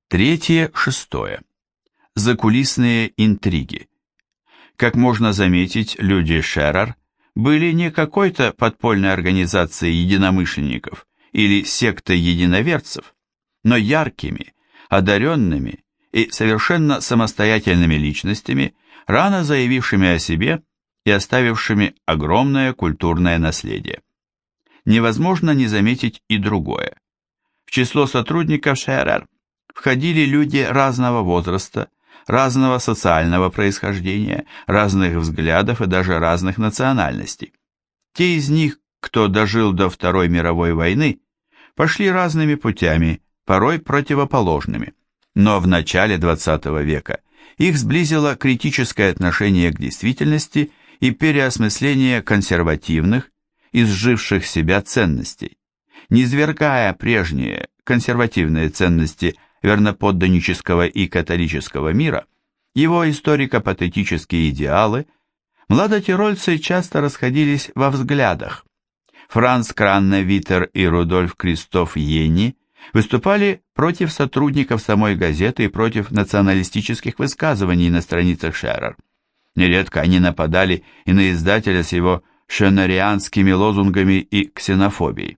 Третье, шестое. Закулисные интриги. Как можно заметить, люди Шерер были не какой-то подпольной организацией единомышленников или сектой единоверцев, но яркими, одаренными и совершенно самостоятельными личностями, рано заявившими о себе и оставившими огромное культурное наследие. Невозможно не заметить и другое. В число сотрудников Шерер входили люди разного возраста, разного социального происхождения, разных взглядов и даже разных национальностей. Те из них, кто дожил до Второй мировой войны, пошли разными путями, порой противоположными, но в начале XX века их сблизило критическое отношение к действительности и переосмысление консервативных, изживших себя ценностей. Низвергая прежние консервативные ценности верноподданнического и католического мира, его историко-патетические идеалы, младотирольцы часто расходились во взглядах. Франц Кранне-Витер и Рудольф Кристоф Йенни выступали против сотрудников самой газеты и против националистических высказываний на страницах Шерер. Нередко они нападали и на издателя с его шенерианскими лозунгами и ксенофобией.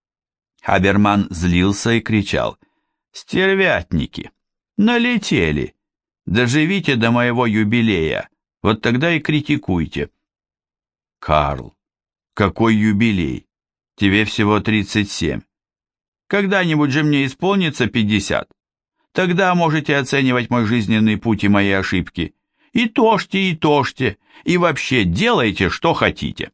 Хаберман злился и кричал: «Стервятники! Налетели! Доживите до моего юбилея, вот тогда и критикуйте!» «Карл, какой юбилей? Тебе всего 37. Когда-нибудь же мне исполнится 50. Тогда можете оценивать мой жизненный путь и мои ошибки. И тожьте, и вообще делайте, что хотите».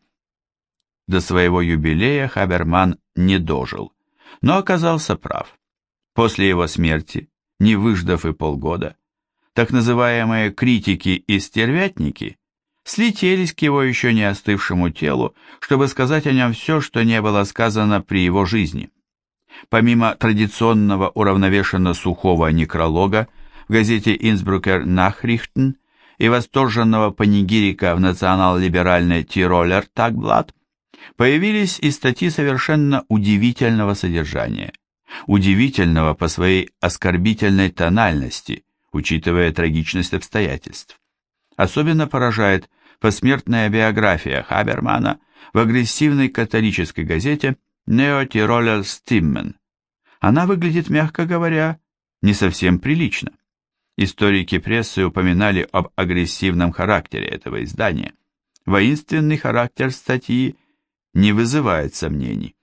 До своего юбилея Хаберман не дожил, но оказался прав. После его смерти, не выждав и полгода, так называемые критики и стервятники слетелись к его еще не остывшему телу, чтобы сказать о нем все, что не было сказано при его жизни. Помимо традиционного уравновешенно сухого некролога в газете «Инсбрукер Nachrichten» и восторженного панигирика в национал-либеральной «Тиролер Тагблат», появились и статьи совершенно удивительного содержания, удивительного по своей оскорбительной тональности, учитывая трагичность обстоятельств. Особенно поражает посмертная биография Хабермана в агрессивной католической газете «Neo-Tiroler Stimmen». Она выглядит, мягко говоря, не совсем прилично. Историки прессы упоминали об агрессивном характере этого издания. Воинственный характер статьи не вызывает сомнений.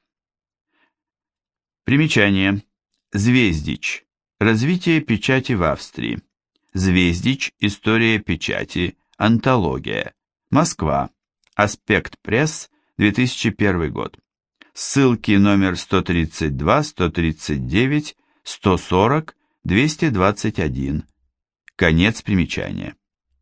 Примечание. Звездич. Развитие печати в Австрии. Звездич. История печати. Антология. Москва. Аспект Пресс. 2001 год. Ссылки номер 132, 139, 140, 221. Конец примечания.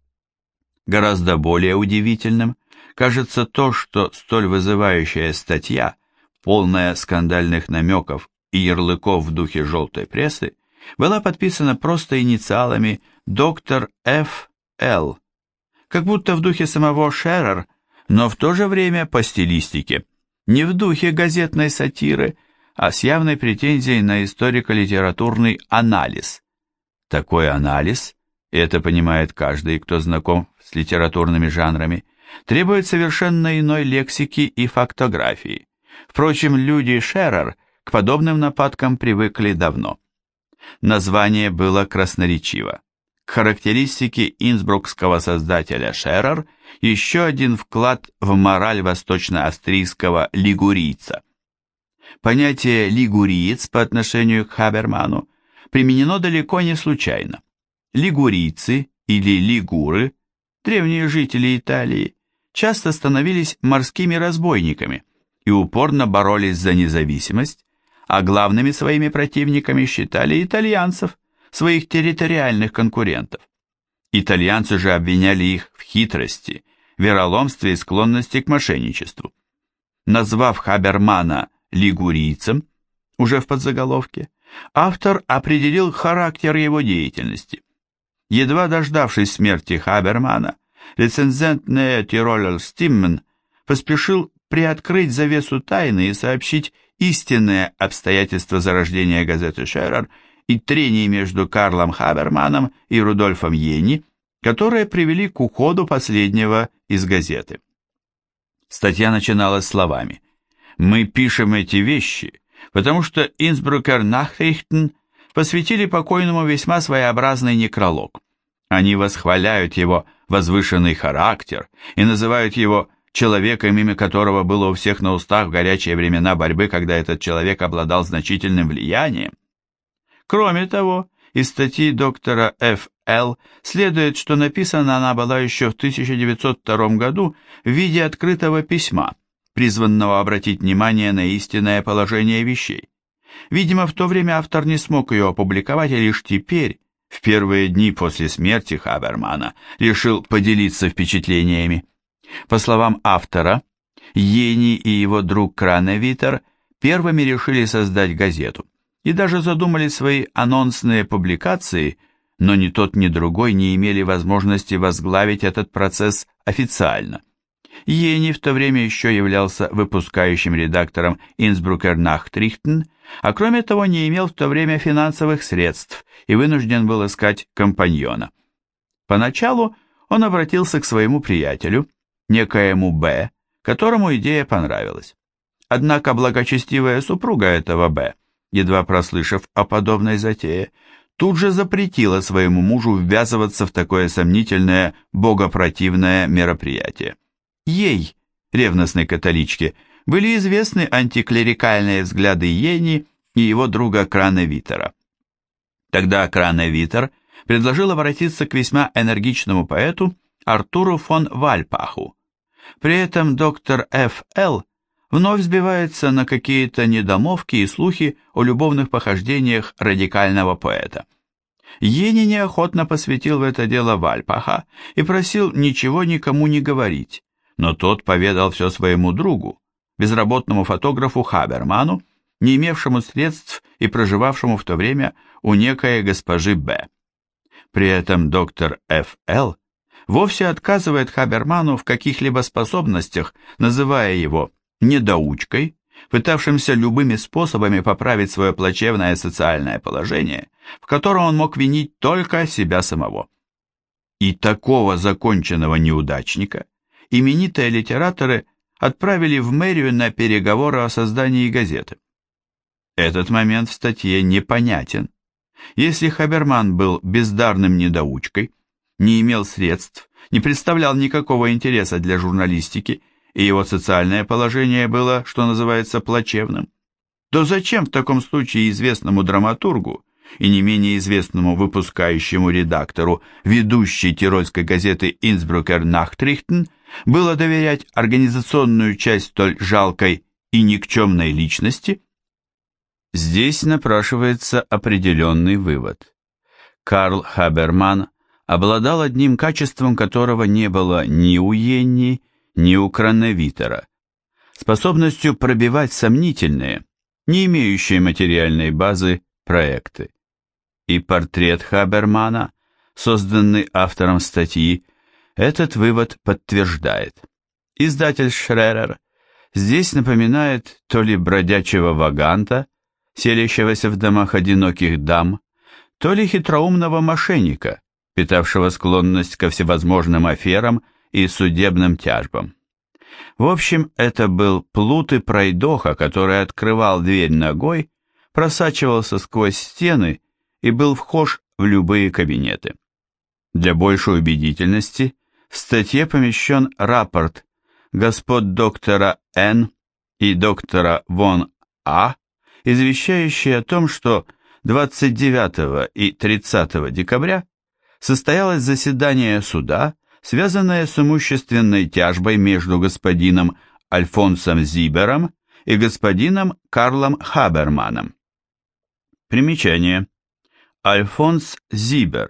Гораздо более удивительным кажется то, что столь вызывающая статья, полная скандальных намеков и ярлыков в духе желтой прессы, была подписана просто инициалами «Доктор Ф.Л», как будто в духе самого Шерер, но в то же время по стилистике, не в духе газетной сатиры, а с явной претензией на историко-литературный анализ. Такой анализ, и это понимает каждый, кто знаком с литературными жанрами, требует совершенно иной лексики и фактографии. Впрочем, люди Шерер к подобным нападкам привыкли давно. Название было красноречиво. К характеристике инсбрукского создателя Шерер еще один вклад в мораль восточно-австрийского лигурийца. Понятие «лигуриец» по отношению к Хаберману применено далеко не случайно. Лигурийцы или лигуры, древние жители Италии, часто становились морскими разбойниками и упорно боролись за независимость, а главными своими противниками считали итальянцев, своих территориальных конкурентов. Итальянцы же обвиняли их в хитрости, вероломстве и склонности к мошенничеству. Назвав Хабермана лигурийцем, уже в подзаголовке, автор определил характер его деятельности. Едва дождавшись смерти Хабермана, рецензент Neo-Tiroler Stimmen поспешил приоткрыть завесу тайны и сообщить истинные обстоятельства зарождения газеты Шерер и трений между Карлом Хаберманом и Рудольфом Йенни, которые привели к уходу последнего из газеты. Статья начиналась словами: «Мы пишем эти вещи, потому что Инсбрукер Nachrichten посвятили покойному весьма своеобразный некролог. Они восхваляют его возвышенный характер и называют его человеком, имя которого было у всех на устах в горячие времена борьбы, когда этот человек обладал значительным влиянием. Кроме того, из статьи доктора Ф.Л. следует, что написана она была еще в 1902 году в виде открытого письма, призванного обратить внимание на истинное положение вещей. Видимо, в то время автор не смог ее опубликовать, и лишь теперь, в первые дни после смерти Хабермана, решил поделиться впечатлениями. По словам автора, Йенни и его друг Краневитер первыми решили создать газету и даже задумали свои анонсные публикации, но ни тот, ни другой не имели возможности возглавить этот процесс официально. Йенни в то время еще являлся выпускающим редактором Innsbrucker Nachrichten, а кроме того не имел в то время финансовых средств и вынужден был искать компаньона. Поначалу он обратился к своему приятелю, некоему Б, которому идея понравилась. Однако благочестивая супруга этого Б, едва прослышав о подобной затее, тут же запретила своему мужу ввязываться в такое сомнительное, богопротивное мероприятие. Ей, ревностной католичке, были известны антиклерикальные взгляды Йенни и его друга Краневитера. Тогда Краневитер предложил обратиться к весьма энергичному поэту Артуру фон Вальпаху. При этом доктор Ф.Л. вновь сбивается на какие-то недомовки и слухи о любовных похождениях радикального поэта. Йенни неохотно посвятил в это дело Вальпаха и просил ничего никому не говорить, но тот поведал все своему другу, безработному фотографу Хаберману, не имевшему средств и проживавшему в то время у некой госпожи Б. При этом доктор Ф.Л. вовсе отказывает Хаберману в каких-либо способностях, называя его недоучкой, пытавшимся любыми способами поправить свое плачевное социальное положение, в котором он мог винить только себя самого. И такого законченного неудачника именитые литераторы отправили в мэрию на переговоры о создании газеты. Этот момент в статье непонятен. Если Хаберман был бездарным недоучкой, не имел средств, не представлял никакого интереса для журналистики, и его социальное положение было, что называется, плачевным, то зачем в таком случае известному драматургу и не менее известному выпускающему редактору ведущей тирольской газеты Innsbrucker Nachrichten было доверять организационную часть столь жалкой и никчемной личности? Здесь напрашивается определенный вывод. Карл Хаберман обладал одним качеством, которого не было ни у Йенни, ни у Краневитера, способностью пробивать сомнительные, не имеющие материальной базы, проекты. И портрет Хабермана, созданный автором статьи, этот вывод подтверждает. Издатель Шререр здесь напоминает то ли бродячего ваганта, селящегося в домах одиноких дам, то ли хитроумного мошенника, питавшего склонность ко всевозможным аферам и судебным тяжбам. В общем, это был плут и пройдоха, который открывал дверь ногой, просачивался сквозь стены и был вхож в любые кабинеты. Для большей убедительности в статье помещен рапорт господ доктора Н. и доктора Вон А., извещающий о том, что 29 и 30 декабря состоялось заседание суда, связанное с имущественной тяжбой между господином Альфонсом Зибером и господином Карлом Хаберманом. Примечание. Альфонс Зибер,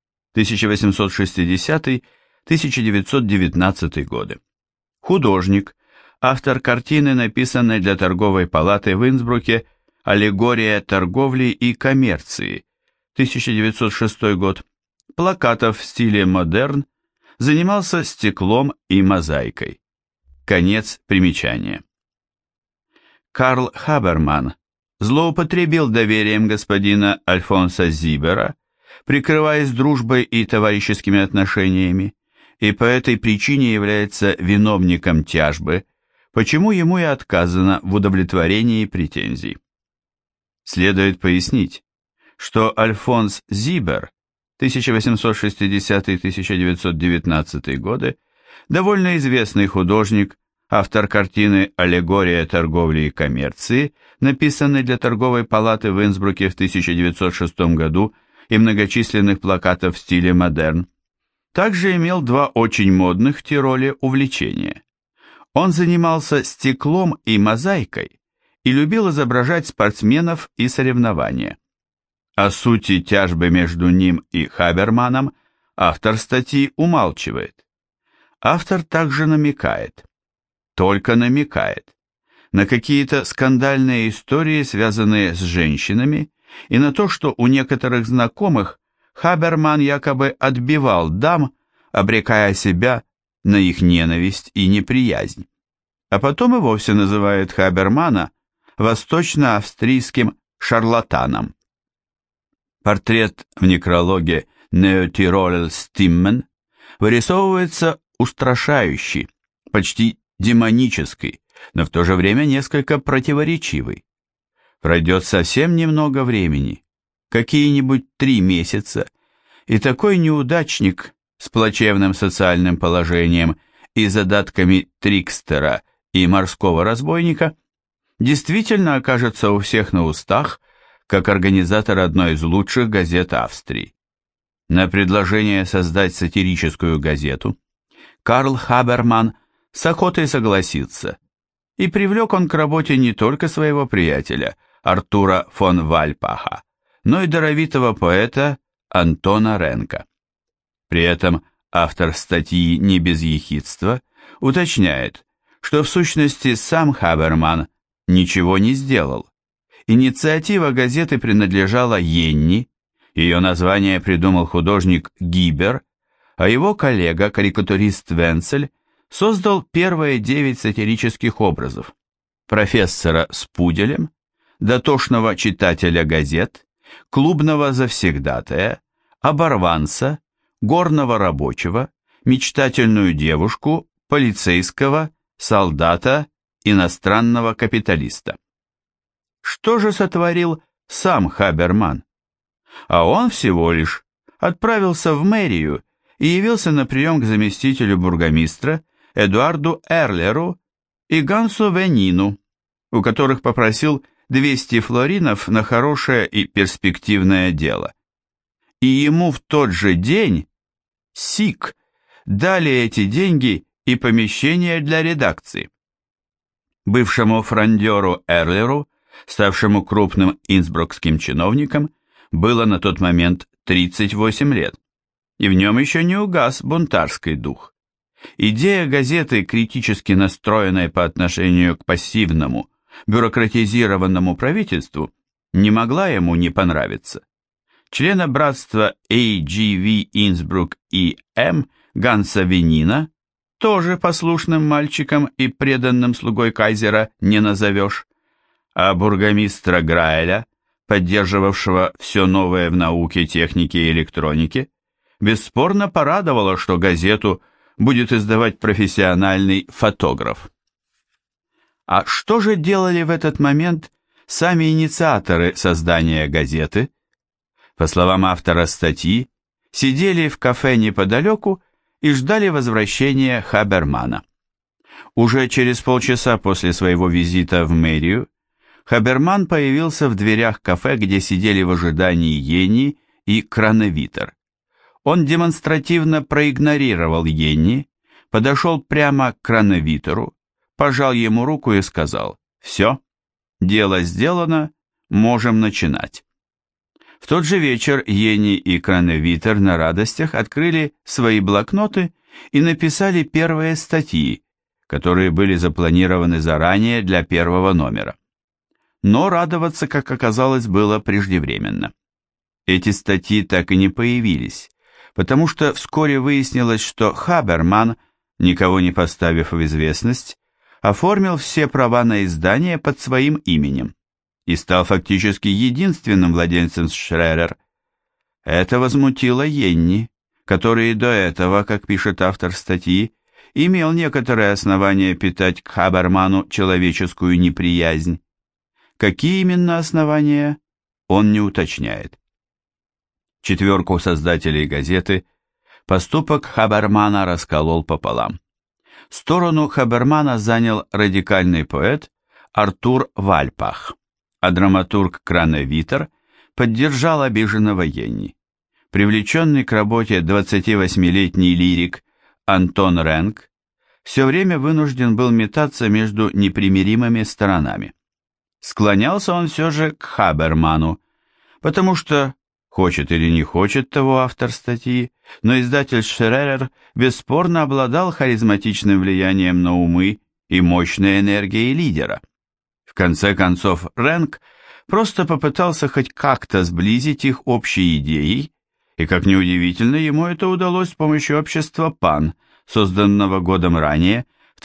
1860-1919 годы. Художник, автор картины, написанной для торговой палаты в Инсбруке «Аллегория торговли и коммерции», 1906 год, плакатов в стиле модерн, занимался стеклом и мозаикой. Конец примечания. Карл Хаберман злоупотребил доверием господина Альфонса Зибера, прикрываясь дружбой и товарищескими отношениями, и по этой причине является виновником тяжбы, почему ему и отказано в удовлетворении претензий. Следует пояснить, что Альфонс Зибер 1860-1919 годы, довольно известный художник, автор картины «Аллегория торговли и коммерции», написанной для торговой палаты в Инсбруке в 1906 году, и многочисленных плакатов в стиле модерн, также имел два очень модных в Тироле увлечения. Он занимался стеклом и мозаикой и любил изображать спортсменов и соревнования. О сути тяжбы между ним и Хаберманом автор статьи умалчивает. Автор также намекает, только намекает, на какие-то скандальные истории, связанные с женщинами, и на то, что у некоторых знакомых Хаберман якобы отбивал дам, обрекая себя на их ненависть и неприязнь. А потом и вовсе называет Хабермана восточно-австрийским шарлатаном. Портрет в некрологе «Неотироль Стиммен» вырисовывается устрашающий, почти демонический, но в то же время несколько противоречивый. Пройдет совсем немного времени, какие-нибудь 3 месяца, и такой неудачник с плачевным социальным положением и задатками трикстера и морского разбойника действительно окажется у всех на устах, как организатор одной из лучших газет Австрии. На предложение создать сатирическую газету Карл Хаберман с охотой согласился, и привлек он к работе не только своего приятеля Артура фон Вальпаха, но и даровитого поэта Антона Ренка. При этом автор статьи не без ехидства уточняет, что в сущности сам Хаберман ничего не сделал. Инициатива газеты принадлежала Йенни, ее название придумал художник Гибер, а его коллега, карикатурист Венцель, создал первые 9 сатирических образов: профессора с пуделем, дотошного читателя газет, клубного завсегдатая, оборванца, горного рабочего, мечтательную девушку, полицейского, солдата, иностранного капиталиста. Что же сотворил сам Хаберман? А он всего лишь отправился в мэрию и явился на прием к заместителю бургомистра Эдуарду Эрлеру и Гансу Венину, у которых попросил 200 флоринов на хорошее и перспективное дело. И ему в тот же день, СИК, дали эти деньги и помещение для редакции. Бывшему фрондеру Эрлеру, ставшему крупным инсбрукским чиновником, было на тот момент 38 лет, и в нем еще не угас бунтарский дух. Идея газеты, критически настроенной по отношению к пассивному, бюрократизированному правительству, не могла ему не понравиться. Члена братства AGV Инсбрук и М. Ганса Венина, тоже послушным мальчиком и преданным слугой кайзера, не назовешь, а бургомистра Грайля, поддерживавшего все новое в науке, технике и электронике, бесспорно порадовало, что газету будет издавать профессиональный фотограф. А что же делали в этот момент сами инициаторы создания газеты? По словам автора статьи, сидели в кафе неподалеку и ждали возвращения Хабермана. Уже через полчаса после своего визита в мэрию Хаберман появился в дверях кафе, где сидели в ожидании Йенни и Краневитер. Он демонстративно проигнорировал Йенни, подошел прямо к Краневитеру, пожал ему руку и сказал: «Все, дело сделано, можем начинать». В тот же вечер Йенни и Краневитер на радостях открыли свои блокноты и написали первые статьи, которые были запланированы заранее для первого номера. Но радоваться, как оказалось, было преждевременно. Эти статьи так и не появились, потому что вскоре выяснилось, что Хаберман, никого не поставив в известность, оформил все права на издание под своим именем, и стал фактически единственным владельцем Шререр. Это возмутило Йенни, который до этого, как пишет автор статьи, имел некоторые основания питать к Хаберману человеческую неприязнь. Какие именно основания, он не уточняет. Четверку создателей газеты поступок Хабермана расколол пополам. Сторону Хабермана занял радикальный поэт Артур Вальпах, а драматург Краневитер поддержал обиженного Йенни. Привлеченный к работе 28-летний лирик Антон Ренк все время вынужден был метаться между непримиримыми сторонами. Склонялся он все же к Хаберману, потому что, хочет или не хочет того автор статьи, но издатель Шререр бесспорно обладал харизматичным влиянием на умы и мощной энергией лидера. В конце концов, Ренк просто попытался хоть как-то сблизить их общей идеей, и, как неудивительно, ему это удалось с помощью общества ПАН, созданного годом ранее, в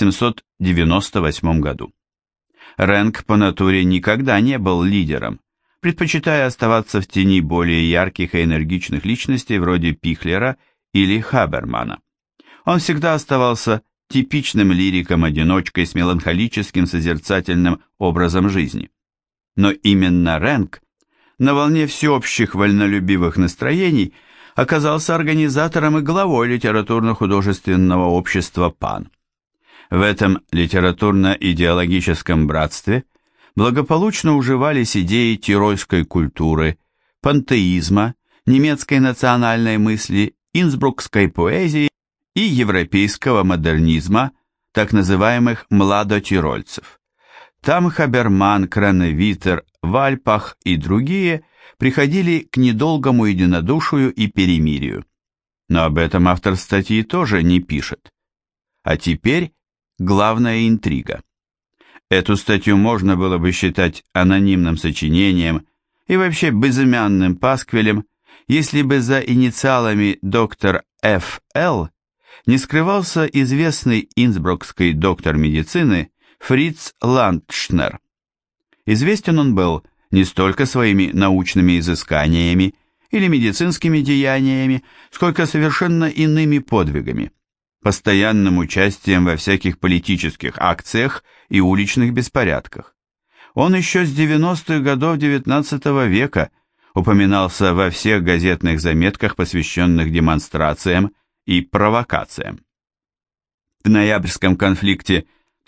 1898 году. Ренк по натуре никогда не был лидером, предпочитая оставаться в тени более ярких и энергичных личностей вроде Пихлера или Хабермана. Он всегда оставался типичным лириком-одиночкой с меланхолическим созерцательным образом жизни. Но именно Ренк на волне всеобщих вольнолюбивых настроений оказался организатором и главой литературно-художественного общества ПАН. В этом литературно-идеологическом братстве благополучно уживались идеи тирольской культуры, пантеизма, немецкой национальной мысли, инсбрукской поэзии и европейского модернизма, так называемых младотирольцев. Там Хаберман, Краневитер, Вальпах и другие приходили к недолгому единодушию и перемирию. Но об этом автор статьи тоже не пишет. А теперь главная интрига. Эту статью можно было бы считать анонимным сочинением и вообще безымянным пасквилем, если бы за инициалами доктор Ф.Л. не скрывался известный инсбрукский доктор медицины Фриц Ландшнер. Известен он был не столько своими научными изысканиями или медицинскими деяниями, сколько совершенно иными подвигами, постоянным участием во всяких политических акциях и уличных беспорядках. Он еще с 90-х годов XIX века упоминался во всех газетных заметках, посвященных демонстрациям и провокациям. В ноябрьском конфликте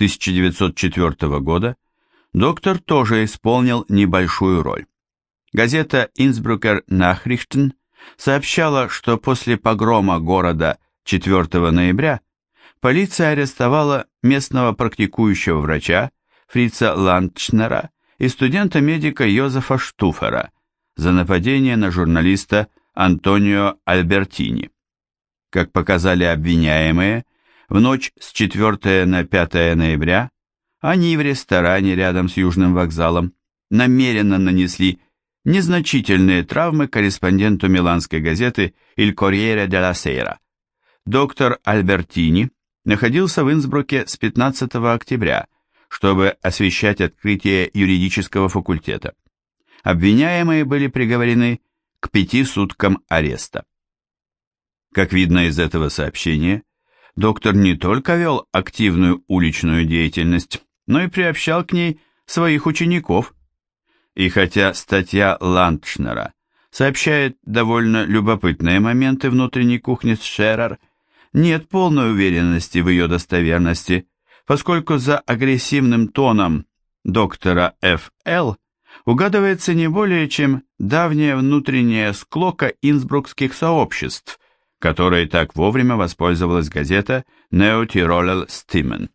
1904 года доктор тоже исполнил небольшую роль. Газета «Инсбрукер Nachrichten» сообщала, что после погрома города 4 ноября полиция арестовала местного практикующего врача Фрица Ландшнера и студента-медика Йозефа Штуфера за нападение на журналиста Антонио Альбертини. Как показали обвиняемые, в ночь с 4 на 5 ноября они в ресторане рядом с Южным вокзалом намеренно нанесли незначительные травмы корреспонденту миланской газеты «Il Corriere della Sera». Доктор Альбертини находился в Инсбруке с 15 октября, чтобы освещать открытие юридического факультета. Обвиняемые были приговорены к 5 суткам ареста. Как видно из этого сообщения, доктор не только вел активную уличную деятельность, но и приобщал к ней своих учеников. И хотя статья Ландшнера сообщает довольно любопытные моменты внутренней кухни Шререр, нет полной уверенности в ее достоверности, поскольку за агрессивным тоном доктора Ф.Л. угадывается не более чем давняя внутренняя склока инсбрукских сообществ, которой так вовремя воспользовалась газета «Neo-Tiroler Stimmen».